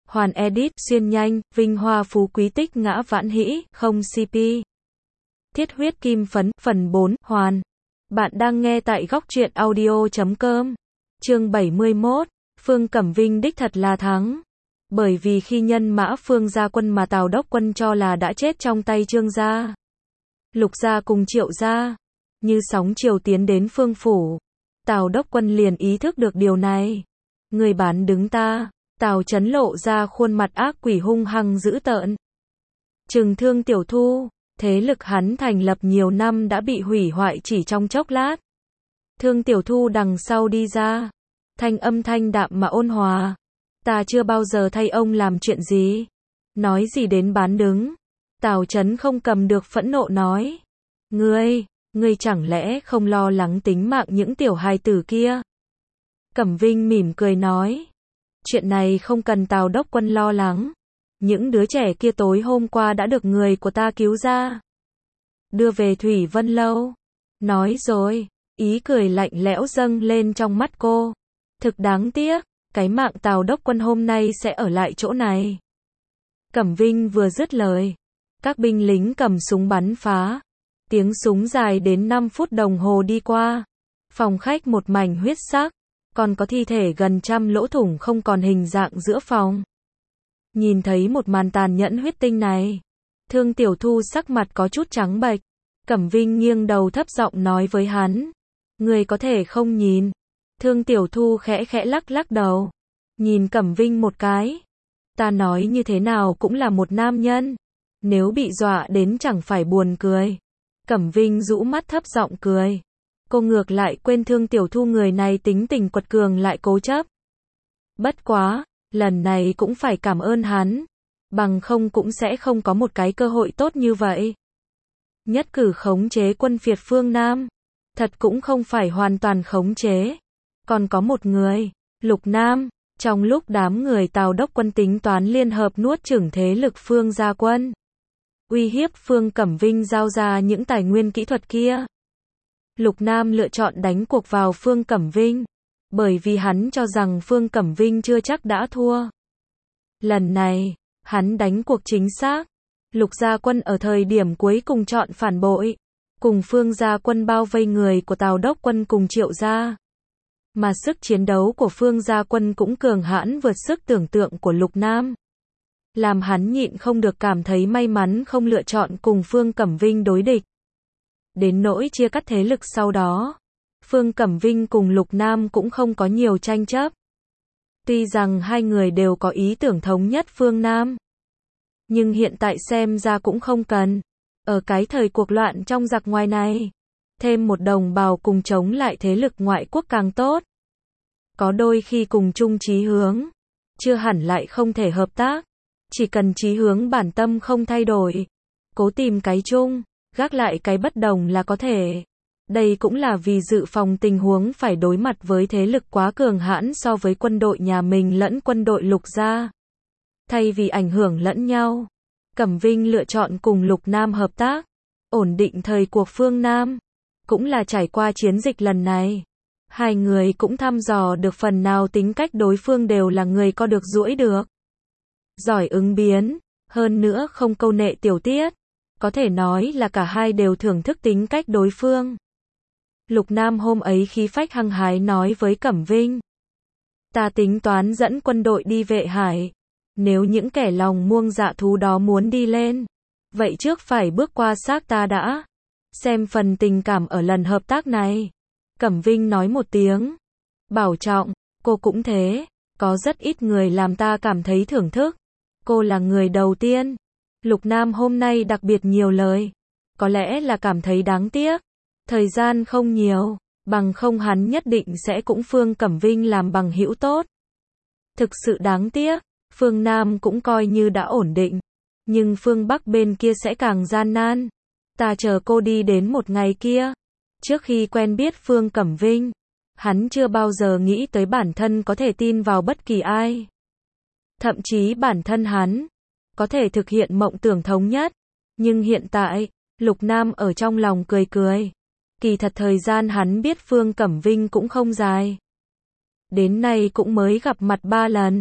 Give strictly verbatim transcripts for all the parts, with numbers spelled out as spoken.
Hoàn edit, xuyên nhanh, vinh hoa phú quý tích ngã vãn hĩ, không xê pê. Thiết huyết kim phấn, phần bốn, Hoàn. Bạn đang nghe tại góc truyện audio chấm com. Chương bảy mươi mốt, Phương Cẩm Vinh đích thật là thắng. Bởi vì khi nhân mã Phương gia quân mà Tào Đốc Quân cho là đã chết trong tay Trương gia, Lục gia cùng Triệu gia, như sóng chiều tiến đến Phương phủ. Tào Đốc Quân liền ý thức được điều này. Người bán đứng ta. Tào Chấn lộ ra khuôn mặt ác quỷ hung hăng dữ tợn. Trừng Thương Tiểu Thu, thế lực hắn thành lập nhiều năm đã bị hủy hoại chỉ trong chốc lát. Thương Tiểu Thu đằng sau đi ra, thanh âm thanh đạm mà ôn hòa. Ta chưa bao giờ thay ông làm chuyện gì. Nói gì đến bán đứng. Tào Chấn không cầm được phẫn nộ nói. Ngươi, ngươi chẳng lẽ không lo lắng tính mạng những tiểu hài tử kia? Cẩm Vinh mỉm cười nói. Chuyện này không cần Tào Đốc Quân lo lắng. Những đứa trẻ kia tối hôm qua đã được người của ta cứu ra, đưa về Thủy Vân Lâu. Nói rồi, ý cười lạnh lẽo dâng lên trong mắt cô. Thực đáng tiếc, cái mạng Tào Đốc Quân hôm nay sẽ ở lại chỗ này. Cẩm Vinh vừa dứt lời, các binh lính cầm súng bắn phá. Tiếng súng dài đến năm phút đồng hồ đi qua. Phòng khách một mảnh huyết sắc, còn có thi thể gần trăm lỗ thủng không còn hình dạng giữa phòng. Nhìn thấy một màn tàn nhẫn huyết tinh này, Thương Tiểu Thu sắc mặt có chút trắng bệch. Cẩm Vinh nghiêng đầu thấp giọng nói với hắn. Người có thể không nhìn. Thương Tiểu Thu khẽ khẽ lắc lắc đầu. Nhìn Cẩm Vinh một cái. Ta nói như thế nào cũng là một nam nhân. Nếu bị dọa đến chẳng phải buồn cười. Cẩm Vinh rũ mắt thấp giọng cười. Cô ngược lại quên Thương Tiểu Thu người này tính tình quật cường lại cố chấp. Bất quá, lần này cũng phải cảm ơn hắn. Bằng không cũng sẽ không có một cái cơ hội tốt như vậy. Nhất cử khống chế quân phiệt phương Nam. Thật cũng không phải hoàn toàn khống chế. Còn có một người, Lục Nam. Trong lúc đám người Tào Đốc Quân tính toán liên hợp nuốt chửng thế lực Phương gia quân, uy hiếp Phương Cẩm Vinh giao ra những tài nguyên kỹ thuật kia, Lục Nam lựa chọn đánh cuộc vào Phương Cẩm Vinh. Bởi vì hắn cho rằng Phương Cẩm Vinh chưa chắc đã thua. Lần này, hắn đánh cuộc chính xác. Lục gia quân ở thời điểm cuối cùng chọn phản bội, cùng Phương gia quân bao vây người của Tào Đốc Quân cùng Triệu gia. Mà sức chiến đấu của Phương gia quân cũng cường hãn vượt sức tưởng tượng của Lục Nam. Làm hắn nhịn không được cảm thấy may mắn không lựa chọn cùng Phương Cẩm Vinh đối địch. Đến nỗi chia cắt thế lực sau đó, Phương Cẩm Vinh cùng Lục Nam cũng không có nhiều tranh chấp. Tuy rằng hai người đều có ý tưởng thống nhất phương Nam, nhưng hiện tại xem ra cũng không cần. Ở cái thời cuộc loạn trong giặc ngoài này, thêm một đồng bào cùng chống lại thế lực ngoại quốc càng tốt. Có đôi khi cùng chung chí hướng, chưa hẳn lại không thể hợp tác. Chỉ cần chí hướng bản tâm không thay đổi, cố tìm cái chung, gác lại cái bất đồng là có thể. Đây cũng là vì dự phòng tình huống phải đối mặt với thế lực quá cường hãn so với quân đội nhà mình lẫn quân đội Lục gia. Thay vì ảnh hưởng lẫn nhau, Cẩm Vinh lựa chọn cùng Lục Nam hợp tác, ổn định thời cuộc phương Nam. Cũng là trải qua chiến dịch lần này, hai người cũng thăm dò được phần nào tính cách đối phương đều là người co được duỗi được, giỏi ứng biến, hơn nữa không câu nệ tiểu tiết. Có thể nói là cả hai đều thưởng thức tính cách đối phương. Lục Nam hôm ấy khí phách hăng hái nói với Cẩm Vinh. Ta tính toán dẫn quân đội đi Vệ Hải. Nếu những kẻ lòng muông dạ thú đó muốn đi lên, vậy trước phải bước qua xác ta đã. Xem phần tình cảm ở lần hợp tác này. Cẩm Vinh nói một tiếng. Bảo trọng, cô cũng thế. Có rất ít người làm ta cảm thấy thưởng thức. Cô là người đầu tiên. Lục Nam hôm nay đặc biệt nhiều lời. Có lẽ là cảm thấy đáng tiếc. Thời gian không nhiều, bằng không hắn nhất định sẽ cũng Phương Cẩm Vinh làm bằng hữu tốt. Thực sự đáng tiếc, phương Nam cũng coi như đã ổn định. Nhưng phương Bắc bên kia sẽ càng gian nan. Ta chờ cô đi đến một ngày kia. Trước khi quen biết Phương Cẩm Vinh, hắn chưa bao giờ nghĩ tới bản thân có thể tin vào bất kỳ ai. Thậm chí bản thân hắn có thể thực hiện mộng tưởng thống nhất. Nhưng hiện tại, Lục Nam ở trong lòng cười cười. Kỳ thật thời gian hắn biết Phương Cẩm Vinh cũng không dài. Đến nay cũng mới gặp mặt ba lần.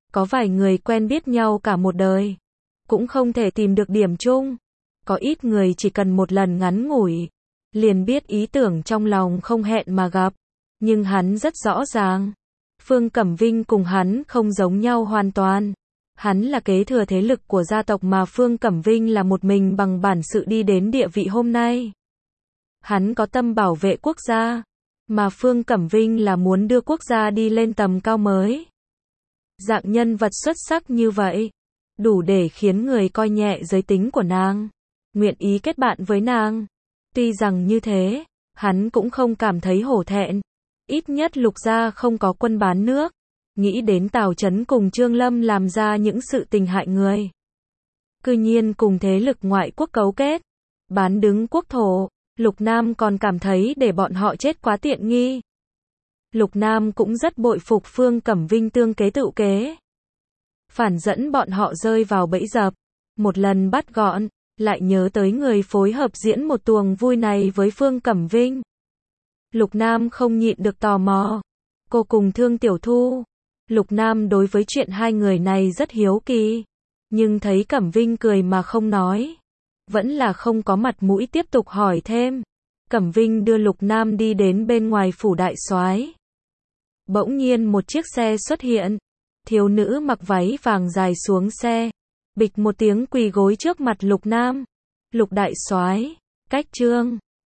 Có vài người quen biết nhau cả một đời, cũng không thể tìm được điểm chung. Có ít người chỉ cần một lần ngắn ngủi, liền biết ý tưởng trong lòng không hẹn mà gặp. Nhưng hắn rất rõ ràng, Phương Cẩm Vinh cùng hắn không giống nhau hoàn toàn. Hắn là kế thừa thế lực của gia tộc mà Phương Cẩm Vinh là một mình bằng bản sự đi đến địa vị hôm nay. Hắn có tâm bảo vệ quốc gia, mà Phương Cẩm Vinh là muốn đưa quốc gia đi lên tầm cao mới. Dạng nhân vật xuất sắc như vậy, đủ để khiến người coi nhẹ giới tính của nàng, nguyện ý kết bạn với nàng. Tuy rằng như thế, hắn cũng không cảm thấy hổ thẹn. Ít nhất Lục gia không có quân bán nước. Nghĩ đến Tào Chấn cùng Trương Lâm làm ra những sự tình hại người. Cư nhiên cùng thế lực ngoại quốc cấu kết, bán đứng quốc thổ, Lục Nam còn cảm thấy để bọn họ chết quá tiện nghi. Lục Nam cũng rất bội phục Phương Cẩm Vinh tương kế tự kế. Phản dẫn bọn họ rơi vào bẫy dập. Một lần bắt gọn, lại nhớ tới người phối hợp diễn một tuồng vui này với Phương Cẩm Vinh. Lục Nam không nhịn được tò mò. Cô cùng Thương Tiểu Thu. Lục Nam đối với chuyện hai người này rất hiếu kỳ. Nhưng thấy Cẩm Vinh cười mà không nói, vẫn là không có mặt mũi tiếp tục hỏi thêm. Cẩm Vinh đưa Lục Nam đi đến bên ngoài phủ đại soái. Bỗng nhiên một chiếc xe xuất hiện. Thiếu nữ mặc váy vàng dài xuống xe, bịch một tiếng quỳ gối trước mặt Lục Nam. Lục đại soái, cách trương.